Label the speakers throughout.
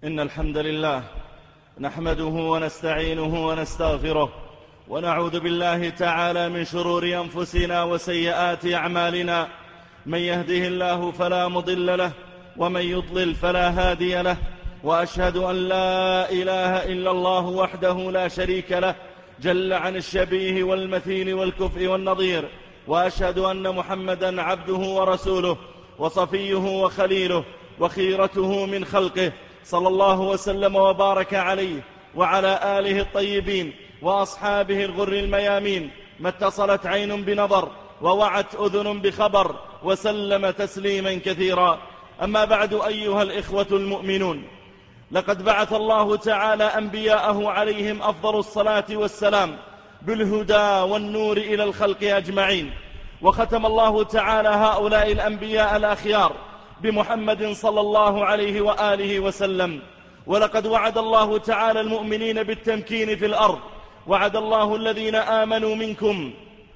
Speaker 1: إن الحمد لله نحمده ونستعينه ونستغفره ونعوذ بالله تعالى من شرور أنفسنا وسيئات أعمالنا. من يهده الله فلا مضل له ومن يضلل فلا هادي له، وأشهد أن لا إله إلا الله وحده لا شريك له جل عن الشبيه والمثيل والكفء والنظير، وأشهد أن محمدا عبده ورسوله وصفيه وخليله وخيرته من خلقه، صلى الله وسلم وبارك عليه وعلى آله الطيبين وأصحابه الغر الميامين. ما اتصلت عين بنظر ووعت أذن بخبر، وسلم تسليما كثيرا. أما بعد، أيها الإخوة المؤمنون، لقد بعث الله تعالى أنبياءه عليهم أفضل الصلاة والسلام بالهدى والنور إلى الخلق أجمعين، وختم الله تعالى هؤلاء الأنبياء الأخيار بمحمد صلى الله عليه وآله وسلم. ولقد وعد الله تعالى المؤمنين بالتمكين في الأرض، وعد الله الذين آمنوا منكم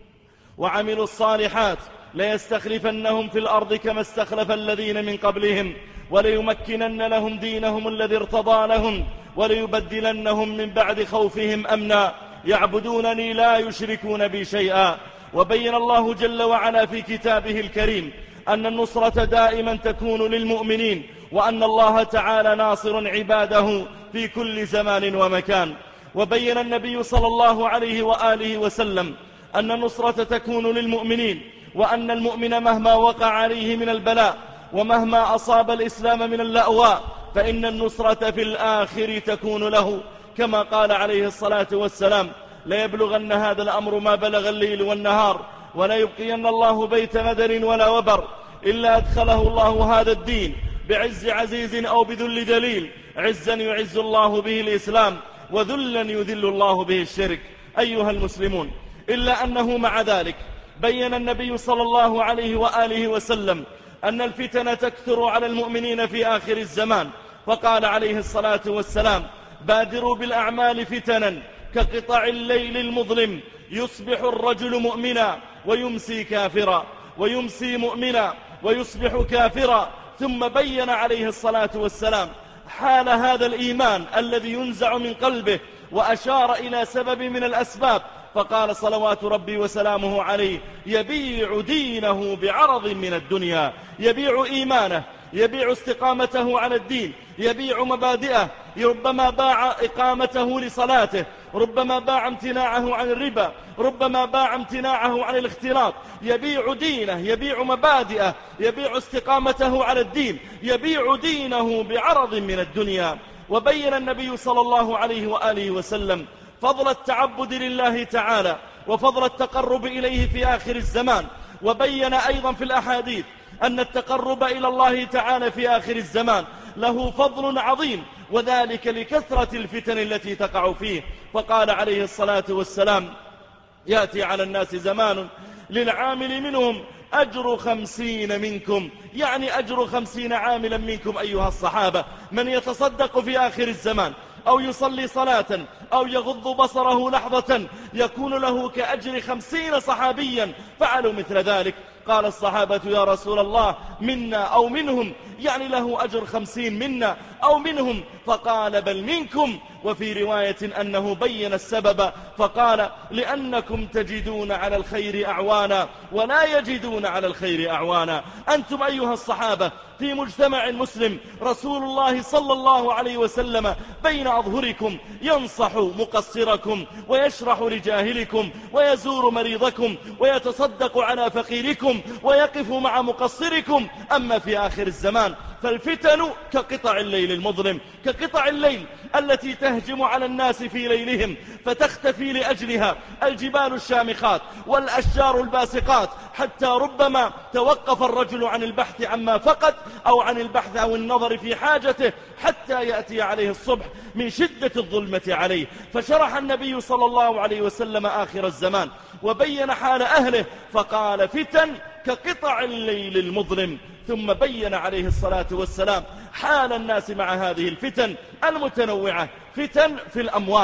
Speaker 1: وعملوا الصالحات ليستخلفنهم في الأرض كما استخلف الذين من قبلهم، وليمكنن لهم دينهم الذي ارتضى لهم، وليبدلنهم من بعد خوفهم أمنا يعبدونني لا يشركون بي شيئا. وبين الله جل وعلا في كتابه الكريم أن النصرة دائما تكون للمؤمنين، وأن الله تعالى ناصر عباده في كل زمان ومكان. وبين النبي صلى الله عليه وآله وسلم أن النصرة تكون للمؤمنين، وأن المؤمن مهما وقع عليه من البلاء ومهما أصاب الإسلام من اللأواء فإن النصرة في الآخر تكون له، كما قال عليه الصلاة والسلام: ليبلغن هذا الأمر ما بلغ الليل والنهار، ولا يبقين الله بيت مدر ولا وبر إلا أدخله الله هذا الدين بعز عزيز أو بذل دليل، عزا يعز الله به الإسلام، وذلا يذل الله به الشرك. أيها المسلمون، إلا أنه مع ذلك بين النبي صلى الله عليه وآله وسلم أن الفتن تكثر على المؤمنين في آخر الزمان، فقال عليه الصلاة والسلام: بادروا بالأعمال فتنا كقطع الليل المظلم، يصبح الرجل مؤمنا ويمسي كافرا، ويمسي مؤمنا ويصبح كافرا. ثم بين عليه الصلاة والسلام حال هذا الإيمان الذي ينزع من قلبه، وأشار إلى سبب من الأسباب، فقال صلوات ربي وسلامه عليه: يبيع دينه بعرض من الدنيا، يبيع إيمانه، يبيع استقامته على الدين، يبيع مبادئه، ربما باع إقامته لصلاته، ربما باع امتناعه عن الربا، ربما باع امتناعه عن الاختلاط، يبيع دينه، يبيع مبادئه، يبيع استقامته على الدين، يبيع دينه بعرض من الدنيا. وبين النبي صلى الله عليه وآله وسلم فضل التعبد لله تعالى وفضل التقرب إليه في آخر الزمان، وبين أيضا في الأحاديث أن التقرب إلى الله تعالى في آخر الزمان له فضل عظيم، وذلك لكثرة الفتن التي تقع فيه. فقال عليه الصلاة والسلام: يأتي على الناس زمان للعامل منهم أجر 50 منكم، يعني أجر 50 عاملا منكم أيها الصحابة. من يتصدق في آخر الزمان أو يصلي صلاة أو يغض بصره لحظة يكون له كأجر 50 صحابيا فعلوا مثل ذلك. قال الصحابة: يا رسول الله، منا أو منهم؟ يعني له أجر 50 منا أو منهم؟ فقال: بل منكم. وفي رواية أنه بين السبب فقال: لأنكم تجدون على الخير أعوانا ولا يجدون على الخير أعوانا. أنتم أيها الصحابة في مجتمع مسلم، رسول الله صلى الله عليه وسلم بين أظهركم ينصح مقصركم ويشرح لجاهلكم ويزور مريضكم ويتصدق على فقيركم ويقف مع مقصركم. أما في آخر الزمان فالفتن كقطع الليل المظلم، كقطع الليل التي تهجم على الناس في ليلهم فتختفي لأجلها الجبال الشامخات والأشجار الباسقات، حتى ربما توقف الرجل عن البحث عما فقد أو عن البحث أو النظر في حاجته حتى يأتي عليه الصبح من شدة الظلمة عليه. فشرح النبي صلى الله عليه وسلم آخر الزمان وبين حال أهله فقال: فتن كقطع الليل المظلم. ثم بين عليه الصلاة والسلام حال الناس مع هذه الفتن المتنوعة: فتن في الأموال،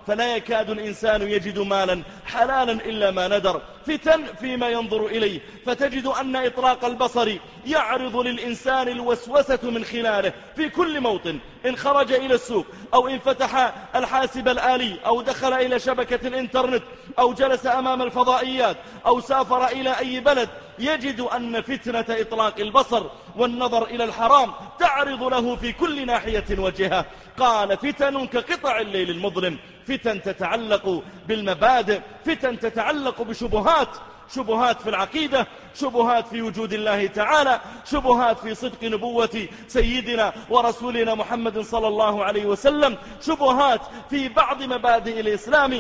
Speaker 1: فلا يكاد الإنسان يجد مالا حلالا إلا ما ندر. فتن فيما ينظر إليه، فتجد أن إطلاق البصر يعرض للإنسان الوسوسة من خلاله في كل موطن. إن خرج إلى السوق، أو إن فتح الحاسب الآلي، أو دخل إلى شبكة الإنترنت، أو جلس أمام الفضائيات، أو سافر إلى أي بلد، يجد أن فتنة إطلاق البصر والنظر إلى الحرام تعرض له في كل ناحية وجهة. قال: فتن كقطع الليل المظلم. فتن تتعلق بالمبادئ، فتن تتعلق بشبهات، شبهات في العقيدة، شبهات في وجود الله تعالى، شبهات في صدق نبوة سيدنا ورسولنا محمد صلى الله عليه وسلم، شبهات في بعض مبادئ الإسلام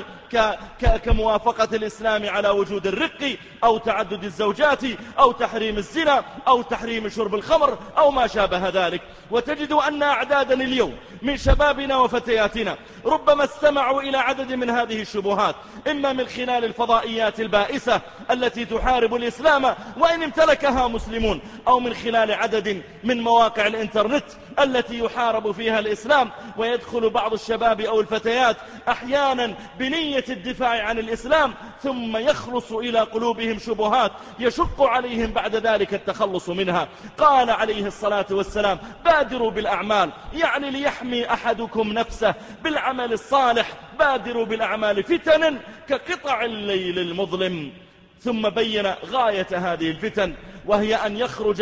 Speaker 1: كموافقة الإسلام على وجود الرق، أو تعدد الزوجات، أو تحريم الزنا، أو تحريم شرب الخمر، أو ما شابه ذلك. وتجد أن أعدادا اليوم من شبابنا وفتياتنا ربما استمعوا إلى عدد من هذه الشبهات، إما من خلال الفضائيات البائسة التي تحارب الإسلام وإن امتلكها مسلمون، أو من خلال عدد من مواقع الإنترنت التي يحارب فيها الإسلام. ويدخل بعض الشباب أو الفتيات أحيانا بنية الدفاع عن الإسلام، ثم يخلص إلى قلوبهم شبهات يشق عليهم بعد ذلك التخلص منها. قال عليه الصلاة والسلام: بادروا بالأعمال، يعني ليحمي أحدكم نفسه بالعمل الصالح. بادروا بالأعمال فتنا كقطع الليل المظلم. ثم بين غاية هذه الفتن، وهي أن يخرج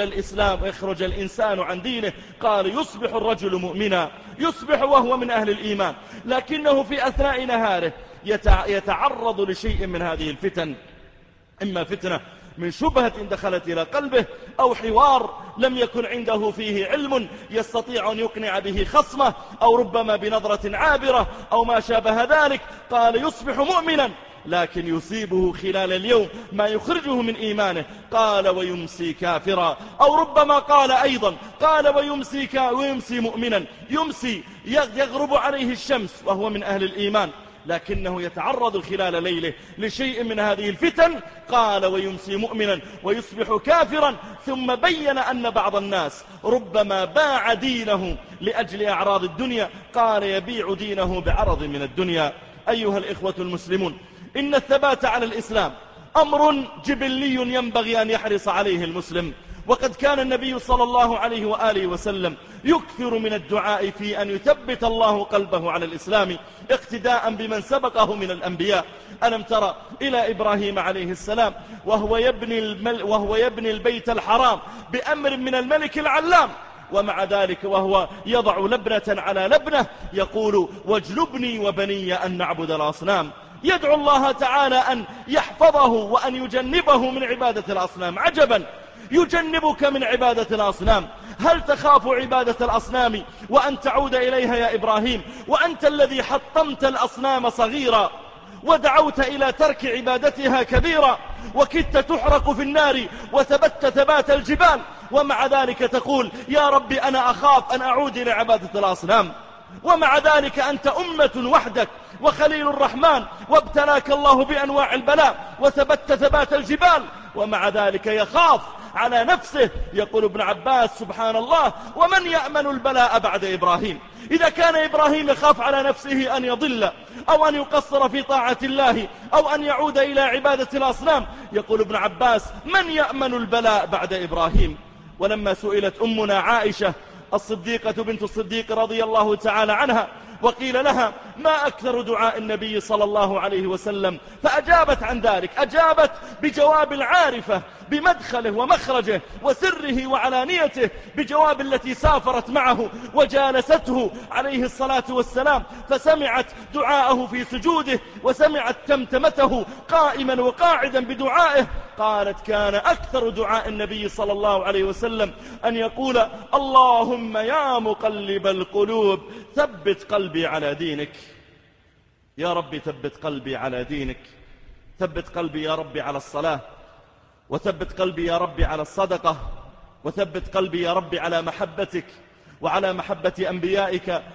Speaker 1: الإنسان عن دينه. قال: يصبح الرجل مؤمنا، يصبح وهو من أهل الإيمان، لكنه في أثناء نهاره يتعرض لشيء من هذه الفتن، إما فتنة من شبهة دخلت إلى قلبه، أو حوار لم يكن عنده فيه علم يستطيع أن يقنع به خصمه، أو ربما بنظرة عابرة، أو ما شابه ذلك. قال: يصبح مؤمنا، لكن يصيبه خلال اليوم ما يخرجه من إيمانه. قال: ويمسي كافرا، أو ربما قال أيضا، قال: ويمسي مؤمنا، يمسي يغرب عليه الشمس وهو من أهل الإيمان، لكنه يتعرض خلال ليله لشيء من هذه الفتن. قال: ويمسي مؤمنا ويصبح كافرا. ثم بين أن بعض الناس ربما باع دينه لأجل أعراض الدنيا. قال: يبيع دينه بعرض من الدنيا. أيها الإخوة المسلمون، إن الثبات على الإسلام أمر جبلي ينبغي أن يحرص عليه المسلم. وقد كان النبي صلى الله عليه وآله وسلم يكثر من الدعاء في أن يثبت الله قلبه على الإسلام، اقتداء بمن سبقه من الأنبياء. ألم ترى إلى إبراهيم عليه السلام وهو يبني البيت الحرام بأمر من الملك العلام، ومع ذلك وهو يضع لبنة على لبنة يقول: واجنبني وبني أن نعبد الأصنام. يدعو الله تعالى أن يحفظه وأن يجنبه من عبادة الأصنام. عجبا، يجنبك من عبادة الأصنام. هل تخاف عبادة الأصنام وأن تعود إليها يا إبراهيم، وأنت الذي حطمت الأصنام صغيرا ودعوت إلى ترك عبادتها كبيرا، وكدت تحرق في النار وثبت ثبات الجبال، ومع ذلك تقول: يا رب أنا أخاف أن أعود إلى عبادة الأصنام. ومع ذلك أنت أمة وحدك وخليل الرحمن، وابتلاك الله بأنواع البلاء وثبت ثبات الجبال، ومع ذلك يخاف على نفسه. يقول ابن عباس: سبحان الله، ومن يأمن البلاء بعد إبراهيم؟ إذا كان إبراهيم يخاف على نفسه أن يضل، أو أن يقصر في طاعة الله، أو أن يعود إلى عبادة الأصنام، يقول ابن عباس: من يأمن البلاء بعد إبراهيم؟ ولما سئلت أمنا عائشة الصديقة بنت الصديق رضي الله تعالى عنها وقيل لها: ما أكثر دعاء النبي صلى الله عليه وسلم؟ فأجابت عن ذلك، أجابت بجواب العارفة بمدخله ومخرجه وسره وعلانيته، بجواب التي سافرت معه وجالسته عليه الصلاة والسلام، فسمعت دعاءه في سجوده، وسمعت تمتمته قائما وقاعدا بدعائه. قالت: كان أكثر دعاء النبي صلى الله عليه وسلم أن يقول: اللهم يا مقلب القلوب ثبت قلبي على دينك. يا رب ثبت قلبي على دينك، ثبت قلبي يا رب على الصلاة، وثبت قلبي يا رب على الصدقة، وثبت قلبي يا رب على محبتك وعلى محبة أنبيائك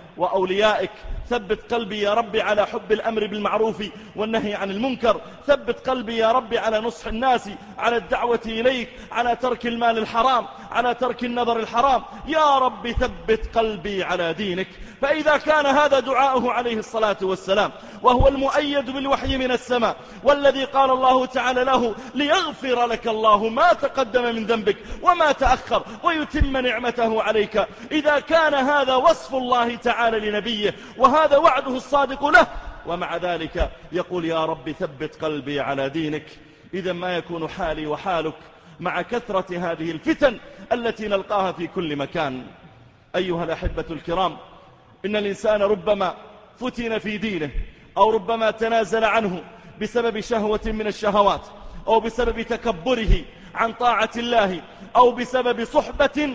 Speaker 1: وأوليائك. ثبت قلبي يا رب على حب الأمر بالمعروف والنهي عن المنكر. ثبت قلبي يا رب على نصح الناس، على الدعوة إليك، على ترك المال الحرام، على ترك النظر الحرام. يا رب ثبت قلبي على دينك. فإذا كان هذا دعاؤه عليه الصلاة والسلام، وهو المؤيد بالوحي من السماء، والذي قال الله تعالى له ليغفر لك الله ما تقدم من ذنبك وما تأخر ويتم نعمته عليك، إذا كان هذا وصف الله تعالى لنبيه وهذا وعده الصادق له، ومع ذلك يقول يا رب ثبت قلبي على دينك، إذا ما يكون حالي وحالك مع كثرة هذه الفتن التي نلقاها في كل مكان؟ أيها الأحبة الكرام، إن الإنسان ربما فتن في دينه، أو ربما تنازل عنه بسبب شهوة من الشهوات، أو بسبب تكبره عن طاعة الله، أو بسبب صحبة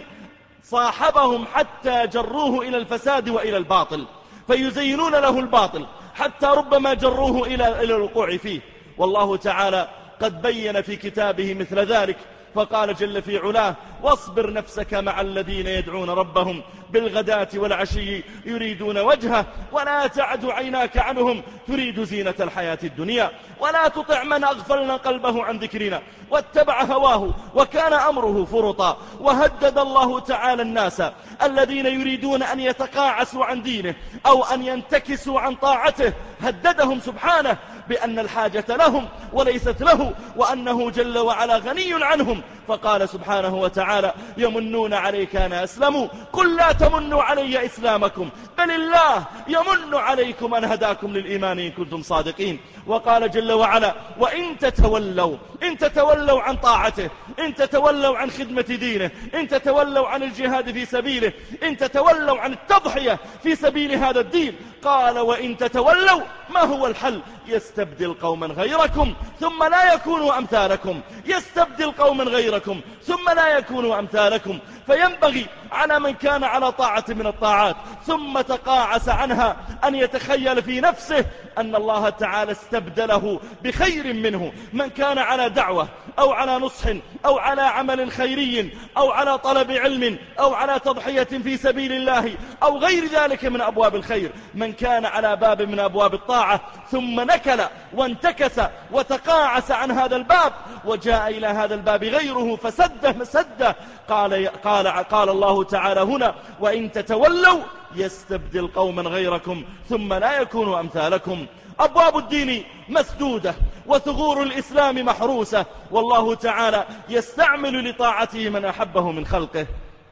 Speaker 1: صاحبهم حتى جروه إلى الفساد وإلى الباطل، فيزينون له الباطل حتى ربما جروه إلى الوقوع فيه. والله تعالى قد بين في كتابه مثل ذلك، فقال جل في علاه واصبر نفسك مع الذين يدعون ربهم بالغداة والعشي يريدون وجهه ولا تعد عيناك عنهم تريد زينة الحياة الدنيا ولا تطع من أغفلنا قلبه عن ذكرنا واتبع هواه وكان أمره فرطا. وهدد الله تعالى الناس الذين يريدون أن يتقاعسوا عن دينه أو أن ينتكسوا عن طاعته، هددهم سبحانه بأن الحاجة لهم وليست له، وأنه جل وعلا غني عنهم. فقال سبحانه وتعالى يمنون عليك أن أسلموا قل لا تمنوا علي إسلامكم بل الله يمن عليكم أن هداكم للإيمان إن كنتم صادقين. وقال جل وعلا وإن تتولوا، إن تتولوا عن طاعته، إن تتولوا عن خدمة دينه، إن تتولوا عن الجهاد في سبيله، إن تتولوا عن التضحية في سبيل هذا الدين، قال وإن تتولوا ما هو الحل؟ يستبدل قوما غيركم ثم لا يكونوا أمثالكم، يستبدل قوما غيركم ثم لا يكونوا أمثالكم. فينبغي على من كان على طاعة من الطاعات ثم تقاعس عنها أن يتخيل في نفسه أن الله تعالى استبدله بخير منه. من كان على دعوة أو على نصح أو على عمل خيري أو على طلب علم أو على تضحية في سبيل الله أو غير ذلك من أبواب الخير، من كان على باب من أبواب الطاعة ثم نكل وانتكس وتقاعس عن هذا الباب وجاء إلى هذا الباب غيره فسده مسده، قال الله تعالى هنا وإن تتولوا يستبدل قوما غيركم ثم لا يكونوا أمثالكم. أبواب الدين مسدودة وثغور الإسلام محروسة، والله تعالى يستعمل لطاعته من أحبه من خلقه.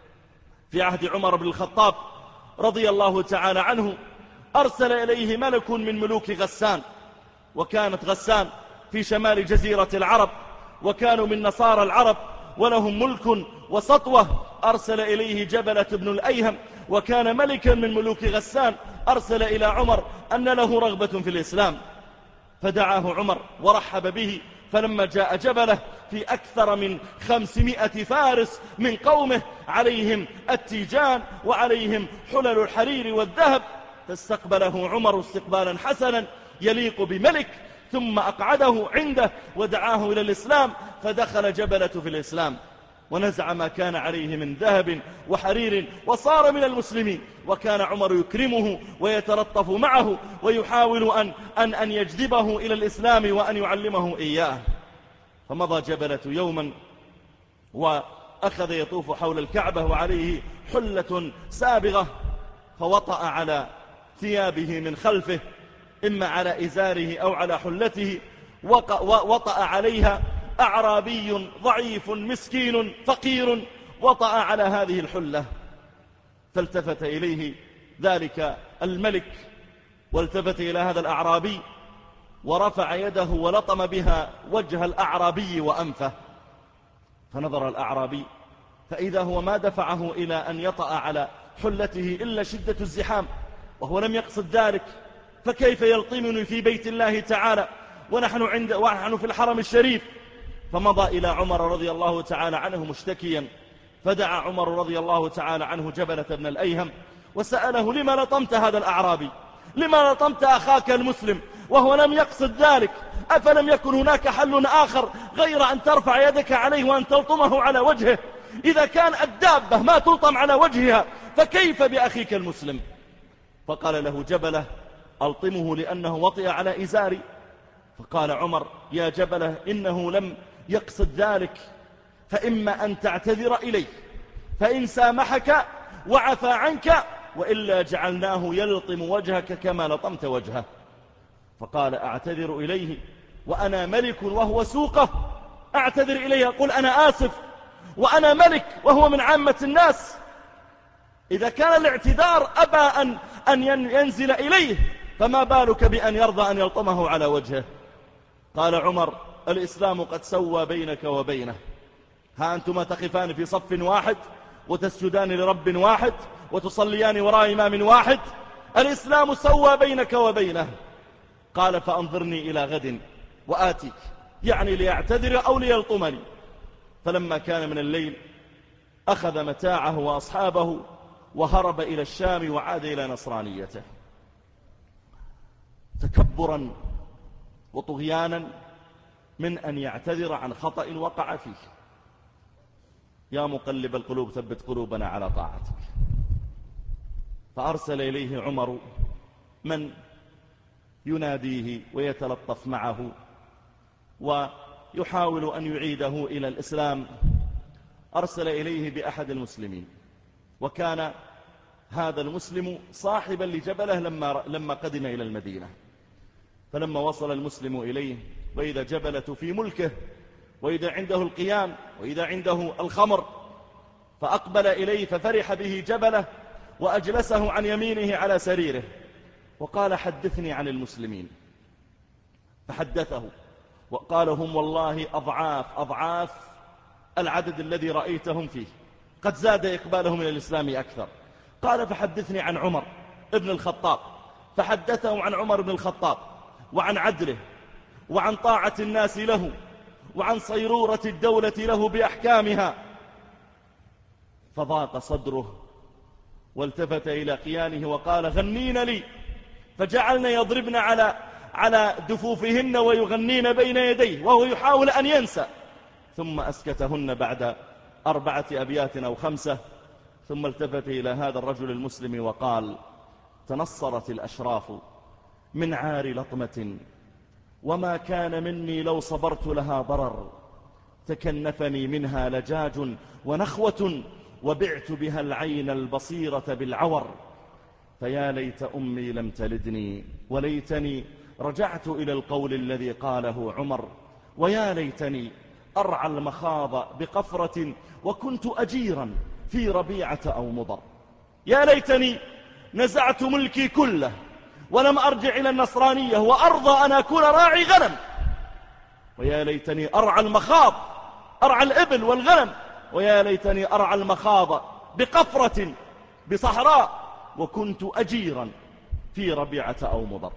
Speaker 1: في عهد عمر بن الخطاب رضي الله تعالى عنه أرسل إليه ملك من ملوك غسان، وكانت غسان في شمال جزيرة العرب، وكانوا من نصارى العرب ولهم ملك وسطوة. أرسل إليه جبلة بن الأيهم، وكان ملكا من ملوك غسان، أرسل إلى عمر أن له رغبة في الإسلام، فدعاه عمر ورحب به. فلما جاء جبله في أكثر من 500 فارس من قومه عليهم التيجان وعليهم حلل الحرير والذهب، فاستقبله عمر استقبالا حسنا يليق بملك، ثم أقعده عنده ودعاه إلى الإسلام، فدخل جبلة في الإسلام ونزع ما كان عليه من ذهب وحرير وصار من المسلمين. وكان عمر يكرمه ويتلطف معه ويحاول أن يجذبه إلى الإسلام وأن يعلمه إياه. فمضى جبلة يوما وأخذ يطوف حول الكعبة وعليه حلة سابغة، فوطأ على ثيابه من خلفه، إما على إزاره أو على حلته، وطأ عليها أعرابي ضعيف مسكين فقير، وطأ على هذه الحلة. فالتفت إليه ذلك الملك والتفت إلى هذا الأعرابي ورفع يده ولطم بها وجه الأعرابي وأنفه. فنظر الأعرابي فإذا هو ما دفعه إلى أن يطأ على حلته إلا شدة الزحام، وهو لم يقصد ذلك، فكيف يلطمني في بيت الله تعالى ونحن في الحرم الشريف؟ فمضى إلى عمر رضي الله تعالى عنه مشتكيا، فدعا عمر رضي الله تعالى عنه جبلة بن الأيهم وسأله لما لطمت هذا الأعرابي، لما لطمت أخاك المسلم وهو لم يقصد ذلك؟ أفلم يكن هناك حل آخر غير أن ترفع يدك عليه وأن تلطمه على وجهه؟ إذا كان الدابة ما تلطم على وجهها فكيف بأخيك المسلم؟ فقال له جبلة: ألطمه لأنه وطئ على إزاري. فقال عمر: يا جبلة، إنه لم يقصد ذلك، فإما أن تعتذر إليه فإن سامحك وعفى عنك، وإلا جعلناه يلطم وجهك كما لطمت وجهه. فقال: أعتذر إليه وأنا ملك وهو سوقه؟ أعتذر إليه أقول أنا آسف وأنا ملك وهو من عامة الناس؟ إذا كان الاعتذار أبى أن ينزل إليه، فما بالك بأن يرضى أن يلطمه على وجهه؟ قال عمر: الإسلام قد سوى بينك وبينه، ها أنتما تقفان في صف واحد وتسجدان لرب واحد وتصليان وراء إمام واحد، الإسلام سوى بينك وبينه. قال: فأنظرني إلى غد وآتيك، يعني ليعتذر أو ليلطمني. فلما كان من الليل أخذ متاعه وأصحابه وهرب إلى الشام وعاد إلى نصرانيته، تكبرا وطغيانا من أن يعتذر عن خطأ وقع فيه. يا مقلب القلوب ثبت قلوبنا على طاعتك. فأرسل إليه عمر من يناديه ويتلطف معه ويحاول أن يعيده إلى الإسلام. أرسل إليه بأحد المسلمين، وكان هذا المسلم صاحبا لجبله لما قدم إلى المدينة. فلما وصل المسلم إليه وإذا جبلة في ملكه، وإذا عنده القيام، وإذا عنده الخمر، فأقبل إليه ففرح به جبله وأجلسه عن يمينه على سريره وقال: حدثني عن المسلمين. فحدثه وقال: هم والله أضعاف العدد الذي رأيتهم فيه، قد زاد إقبالهم إلى الإسلام أكثر. قال: فحدثني عن عمر ابن الخطاب. فحدثه عن عمر بن الخطاب وعن عدله وعن طاعة الناس له وعن صيرورة الدولة له بأحكامها. فضاق صدره والتفت إلى قيانه وقال: غنين لي. فجعلن يضربن على دفوفهن ويغنين بين يديه وهو يحاول أن ينسى، ثم أسكتهن بعد 4 أبيات أو 5. ثم التفت إلى هذا الرجل المسلم وقال: تنصرت الأشراف من عار لطمة، وما كان مني لو صبرت لها ضرر، تكنفني منها لجاج ونخوة، وبعت بها العين البصيرة بالعور. فيا ليت أمي لم تلدني، وليتني رجعت إلى القول الذي قاله عمر، ويا ليتني أرعى المخاض بقفرة وكنت أجيرا في ربيعة أو مضر. يا ليتني نزعت ملكي كله ولم أرجع إلى النصرانية وأرضى أن أكون راعي غنم. ويا ليتني أرعى المخاض، أرعى الإبل والغنم، ويا ليتني أرعى المخاض بقفرة بصحراء وكنت أجيرا في ربيعة أو مضر.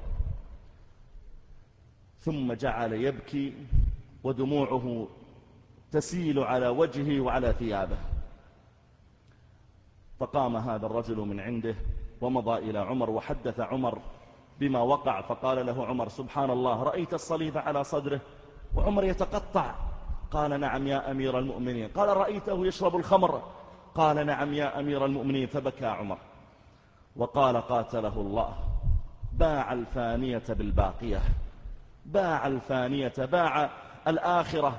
Speaker 1: ثم جعل يبكي ودموعه تسيل على وجهه وعلى ثيابه. فقام هذا الرجل من عنده ومضى إلى عمر وحدث عمر بما وقع. فقال له عمر: سبحان الله، رأيت الصليب على صدره وعمر يتقطع؟ قال: نعم يا أمير المؤمنين. قال: رأيته يشرب الخمر؟ قال: نعم يا أمير المؤمنين. فبكى عمر وقال: قاتله الله، باع الفانية بالباقية، باع الفانية، باع الآخرة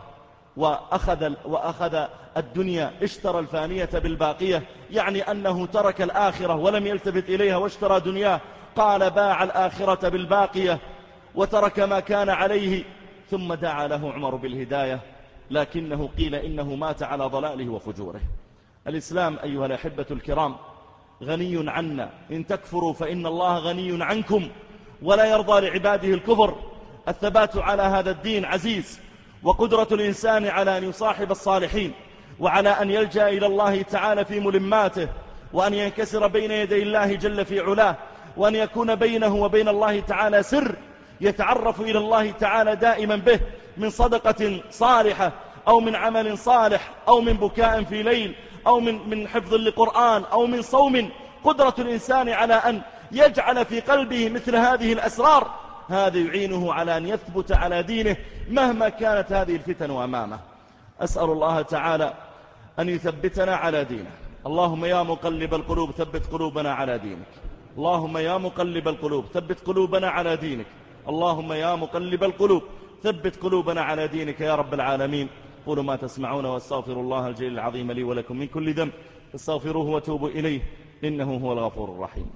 Speaker 1: وأخذ الدنيا، اشترى الفانية بالباقية، يعني أنه ترك الآخرة ولم يلتفت إليها واشترى دنياه. قال: باع الآخرة بالباقية وترك ما كان عليه. ثم دعا له عمر بالهداية، لكنه قيل إنه مات على ضلاله وفجوره. الإسلام أيها الأحبة الكرام غني عنا، إن تكفروا فإن الله غني عنكم ولا يرضى لعباده الكفر. الثبات على هذا الدين عزيز، وقدرة الإنسان على أن يصاحب الصالحين وعلى أن يلجأ إلى الله تعالى في ملماته، وأن ينكسر بين يدي الله جل في علاه، وأن يكون بينه وبين الله تعالى سر يتعرف إلى الله تعالى دائما به، من صدقة صالحة أو من عمل صالح أو من بكاء في ليل أو من حفظ لقرآن أو من صوم. قدرة الإنسان على أن يجعل في قلبه مثل هذه الأسرار، هذا يعينه على أن يثبت على دينه مهما كانت هذه الفتن أمامه. أسأل الله تعالى أن يثبتنا على دينه. اللهم يا مقلب القلوب ثبت قلوبنا على دينك. اللهم يا مقلب القلوب ثبت قلوبنا على دينك. اللهم يا مقلب القلوب ثبت قلوبنا على دينك يا رب العالمين. قولوا ما تسمعون واستغفر الله الجليل العظيم لي ولكم من كل ذنب فاستغفروه وتوبوا إليه إنه هو الغفور الرحيم.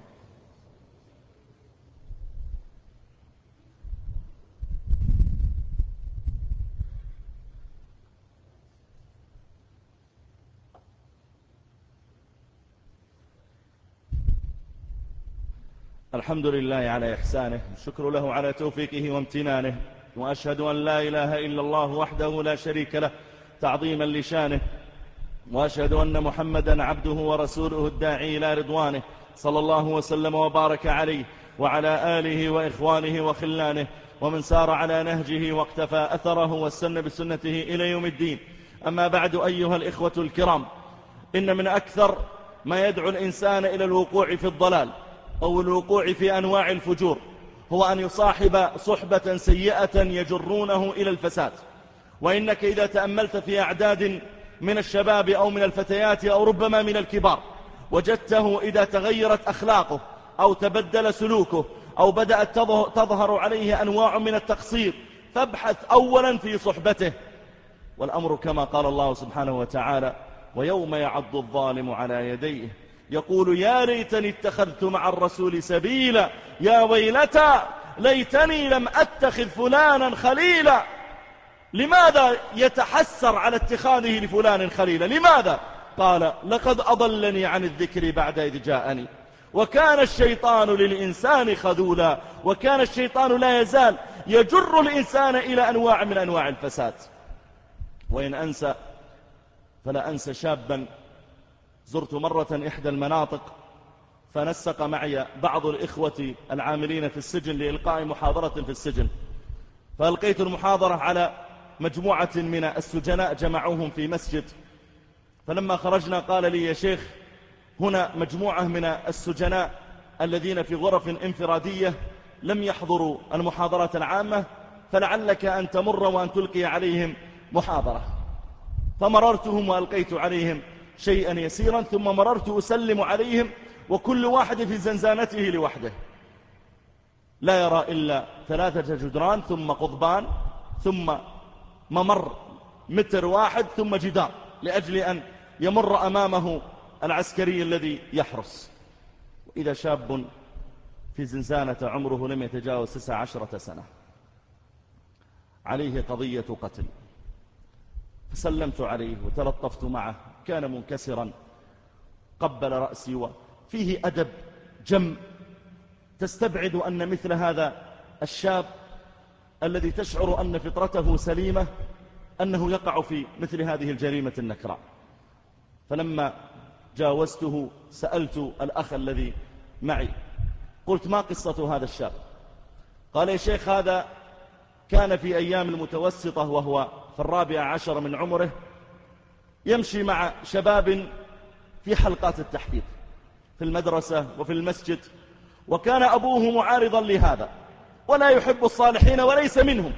Speaker 1: الحمد لله على إحسانه، الشكر له على توفيقه وامتنانه، وأشهد أن لا إله إلا الله وحده لا شريك له تعظيما لشانه، وأشهد أن محمدا عبده ورسوله الداعي إلى رضوانه، صلى الله وسلم وبارك عليه وعلى آله وإخوانه وخلانه ومن سار على نهجه واقتفى أثره واستنى بسنته إلى يوم الدين. أما بعد أيها الإخوة الكرام، إن من أكثر ما يدعو الإنسان إلى الوقوع في الضلال أو الوقوع في أنواع الفجور هو أن يصاحب صحبة سيئة يجرونه إلى الفساد. وإنك إذا تأملت في أعداد من الشباب أو من الفتيات أو ربما من الكبار وجدته إذا تغيرت أخلاقه أو تبدل سلوكه أو بدأت تظهر عليه أنواع من التقصير فابحث أولا في صحبته. والأمر كما قال الله سبحانه وتعالى: ويوم يعض الظالم على يديه يقول يا ليتني اتخذت مع الرسول سبيلا يا ويلتى ليتني لم أتخذ فلانا خليلا. لماذا يتحسر على اتخاذه لفلان خليلا؟ لماذا؟ قال: لقد أضلني عن الذكر بعد إذ جاءني وكان الشيطان للإنسان خذولا. وكان الشيطان لا يزال يجر الإنسان إلى أنواع من أنواع الفساد. وإن أنسى فلا أنسى شابا زرت مرة إحدى المناطق فنسق معي بعض الإخوة العاملين في السجن لإلقاء محاضرة في السجن، فألقيت المحاضرة على مجموعة من السجناء جمعوهم في مسجد. فلما خرجنا قال لي: يا شيخ، هنا مجموعة من السجناء الذين في غرف انفرادية لم يحضروا المحاضرات العامة، فلعلك أن تمر وأن تلقي عليهم محاضرة. فمررتهم وألقيت عليهم شيئا يسيرا، ثم مررت أسلم عليهم وكل واحد في زنزانته لوحده، لا يرى إلا 3 جدران ثم قضبان ثم ممر متر واحد ثم جدار لأجل أن يمر أمامه العسكري الذي يحرس. وإذا شاب في زنزانة عمره لم يتجاوز 19 سنة عليه قضية قتل، فسلمت عليه وتلطفت معه، كان منكسرا، قبل رأسي وفيه أدب جم تستبعد أن مثل هذا الشاب الذي تشعر أن فطرته سليمة أنه يقع في مثل هذه الجريمة النكراء. فلما جاوزته سألت الأخ الذي معي، قلت: ما قصة هذا الشاب؟ قال: يا شيخ، هذا كان في أيام المتوسطة وهو في 14 من عمره يمشي مع شباب في حلقات التحفيظ في المدرسة وفي المسجد، وكان أبوه معارضا لهذا ولا يحب الصالحين وليس منهم،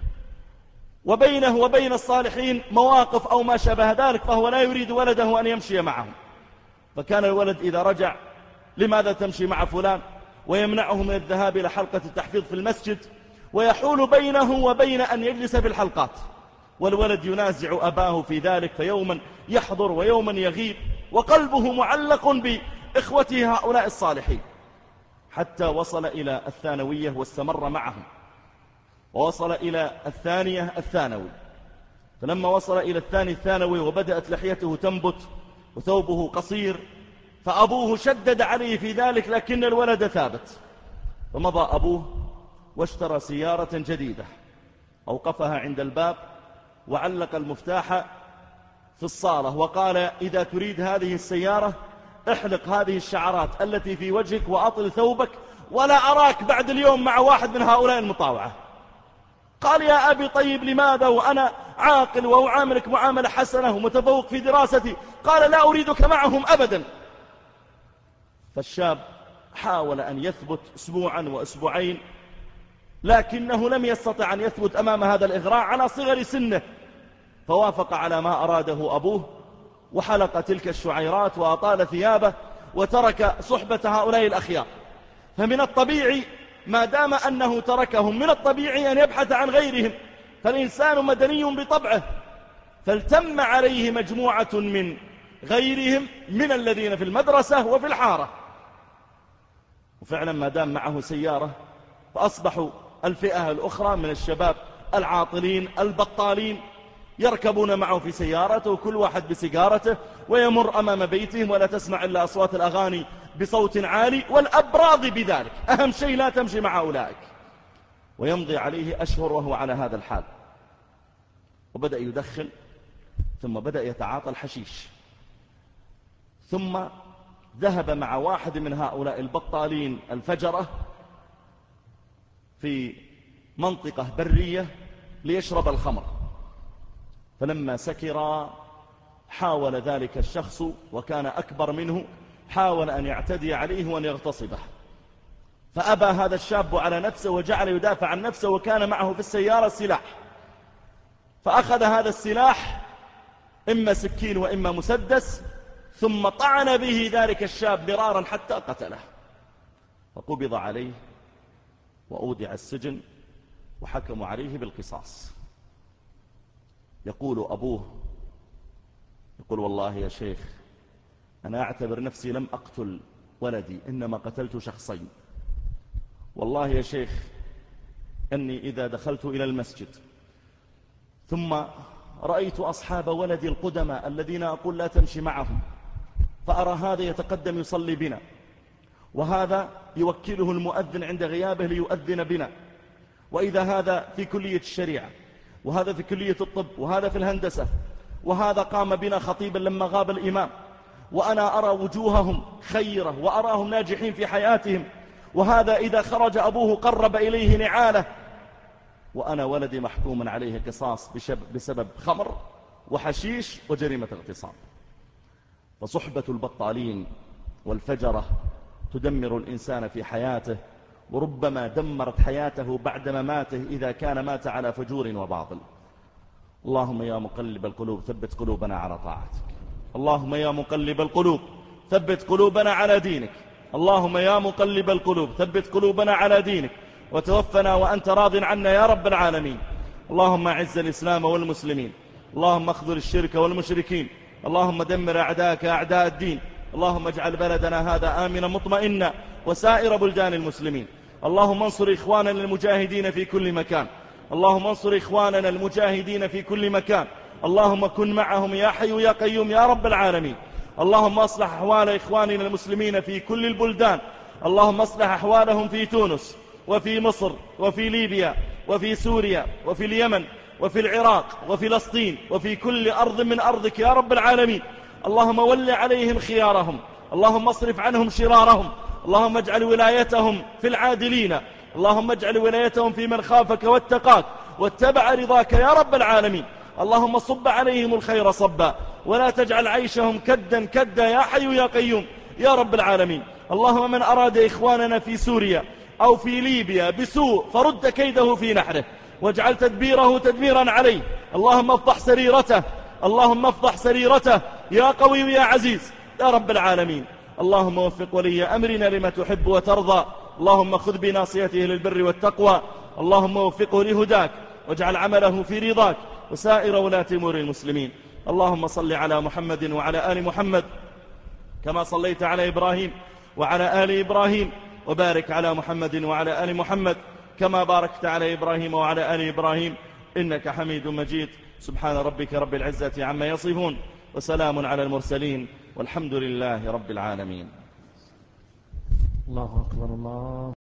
Speaker 1: وبينه وبين الصالحين مواقف أو ما شابه ذلك، فهو لا يريد ولده أن يمشي معهم. فكان الولد إذا رجع: لماذا تمشي مع فلان؟ ويمنعه من الذهاب إلى حلقة التحفيظ في المسجد، ويحول بينه وبين أن يجلس في الحلقات. والولد ينازع أباه في ذلك، فيوما يحضر ويوما يغيب، وقلبه معلق بإخوته هؤلاء الصالحين، حتى وصل إلى الثانوية واستمر معهم، ووصل إلى الثانية الثانوي. فلما وصل إلى الثاني الثانوي وبدأت لحيته تنبت وثوبه قصير، فأبوه شدد عليه في ذلك، لكن الولد ثابت. فمضى أبوه واشترى سيارة جديدة، أوقفها عند الباب وعلق المفتاح في الصالة وقال: إذا تريد هذه السيارة احلق هذه الشعرات التي في وجهك وأطل ثوبك، ولا أراك بعد اليوم مع واحد من هؤلاء المطاوعة. قال: يا أبي، طيب لماذا وأنا عاقل وأعاملك معاملة حسنة ومتفوق في دراستي؟ قال: لا أريدك معهم أبدا. فالشاب حاول أن يثبت أسبوعا وأسبوعين، لكنه لم يستطع أن يثبت أمام هذا الإغراء على صغر سنه، فوافق على ما أراده أبوه وحلق تلك الشعيرات وأطال ثيابه وترك صحبة هؤلاء الأخيار فمن الطبيعي ما دام أنه تركهم من الطبيعي أن يبحث عن غيرهم، فالإنسان مدني بطبعه، فالتم عليه مجموعة من غيرهم من الذين في المدرسة وفي الحارة، وفعلا ما دام معه سيارة فأصبحوا الفئة الأخرى من الشباب العاطلين البطالين يركبون معه في سيارته، وكل واحد بسيجارته، ويمر أمام بيتهم ولا تسمع إلا أصوات الأغاني بصوت عالي، والأب راضي بذلك، أهم شيء لا تمشي مع أولئك. ويمضي عليه أشهر وهو على هذا الحال، وبدأ يدخن، ثم بدأ يتعاطى الحشيش، ثم ذهب مع واحد من هؤلاء البطالين الفجرة في منطقة برية ليشرب الخمر، فلما سكر حاول ذلك الشخص وكان أكبر منه، حاول أن يعتدي عليه وأن يغتصبه، فأبى هذا الشاب على نفسه وجعل يدافع عن نفسه، وكان معه في السيارة سلاح، فأخذ هذا السلاح إما سكين وإما مسدس، ثم طعن به ذلك الشاب مرارا حتى قتله، فقبض عليه وأودع السجن وحكموا عليه بالقصاص. يقول أبوه، يقول: والله يا شيخ أنا أعتبر نفسي لم أقتل ولدي، إنما قتلت شخصين. والله يا شيخ أني إذا دخلت إلى المسجد ثم رأيت أصحاب ولدي القدماء الذين أقول لا تمشي معهم، فأرى هذا يتقدم يصلي بنا، وهذا يوكله المؤذن عند غيابه ليؤذن بنا، وإذا هذا في كلية الشريعة، وهذا في كلية الطب، وهذا في الهندسة، وهذا قام بنا خطيبا لما غاب الإمام، وأنا أرى وجوههم خيرة وأراهم ناجحين في حياتهم، وهذا إذا خرج أبوه قرب إليه نعاله، وأنا ولدي محكوم عليه قصاص بسبب خمر وحشيش وجريمة اغتصاب. فصحبة البطالين والفجرة تدمر الإنسان في حياته، وربما دمرت حياته بعد مماته إذا كان مات على فجور وباطل. اللهم يا مقلب القلوب ثبت قلوبنا على طاعتك. اللهم يا مقلب القلوب ثبت قلوبنا على دينك. اللهم يا مقلب القلوب ثبت قلوبنا على دينك، وتوفنا وأنت راض عنا يا رب العالمين. اللهم أعز الإسلام والمسلمين، اللهم اخذل الشرك والمشركين، اللهم دمر أعداءك أعداء الدين. اللهم اجعل بلدنا هذا آمنا مطمئنا وسائر بلدان المسلمين. اللهم انصر إخواننا المجاهدين في كل مكان، اللهم انصر إخواننا المجاهدين في كل مكان. اللهم كن معهم يا حي يا قيوم يا رب العالمين. اللهم اصلح أحوال إخواننا المسلمين في كل البلدان، اللهم اصلح أحوالهم في تونس وفي مصر وفي ليبيا وفي سوريا وفي اليمن وفي العراق وفي فلسطين وفي كل أرض من أرضك يا رب العالمين. اللهم ول عليهم خيارهم، اللهم اصرف عنهم شرارهم، اللهم اجعل ولايتهم في العادلين، اللهم اجعل ولايتهم في من خافك واتقاك واتبع رضاك يا رب العالمين. اللهم صب عليهم الخير صبا، ولا تجعل عيشهم كدا كدا يا حي يا قيوم يا رب العالمين. اللهم من أراد إخواننا في سوريا أو في ليبيا بسوء فرد كيده في نحره، واجعل تدبيره تدميرا عليه. اللهم افضح سريرته، اللهم افضح سريرته يا قوي يا عزيز يا رب العالمين. اللهم وفق ولي أمرنا لما تحب وترضى، اللهم خذ بناصيته للبر والتقوى، اللهم وفقه لهداك، واجعل عمله في رضاك، وسائر ولاة أمور المسلمين. اللهم صل على محمد وعلى آل محمد كما صليت على إبراهيم وعلى آل إبراهيم، وبارك على محمد وعلى آل محمد كما باركت على إبراهيم وعلى آل إبراهيم إنك حميد مجيد. سبحان ربك رب العزة عما يصفون، وسلام على المرسلين، والحمد لله رب العالمين.
Speaker 2: الله أكبر الله.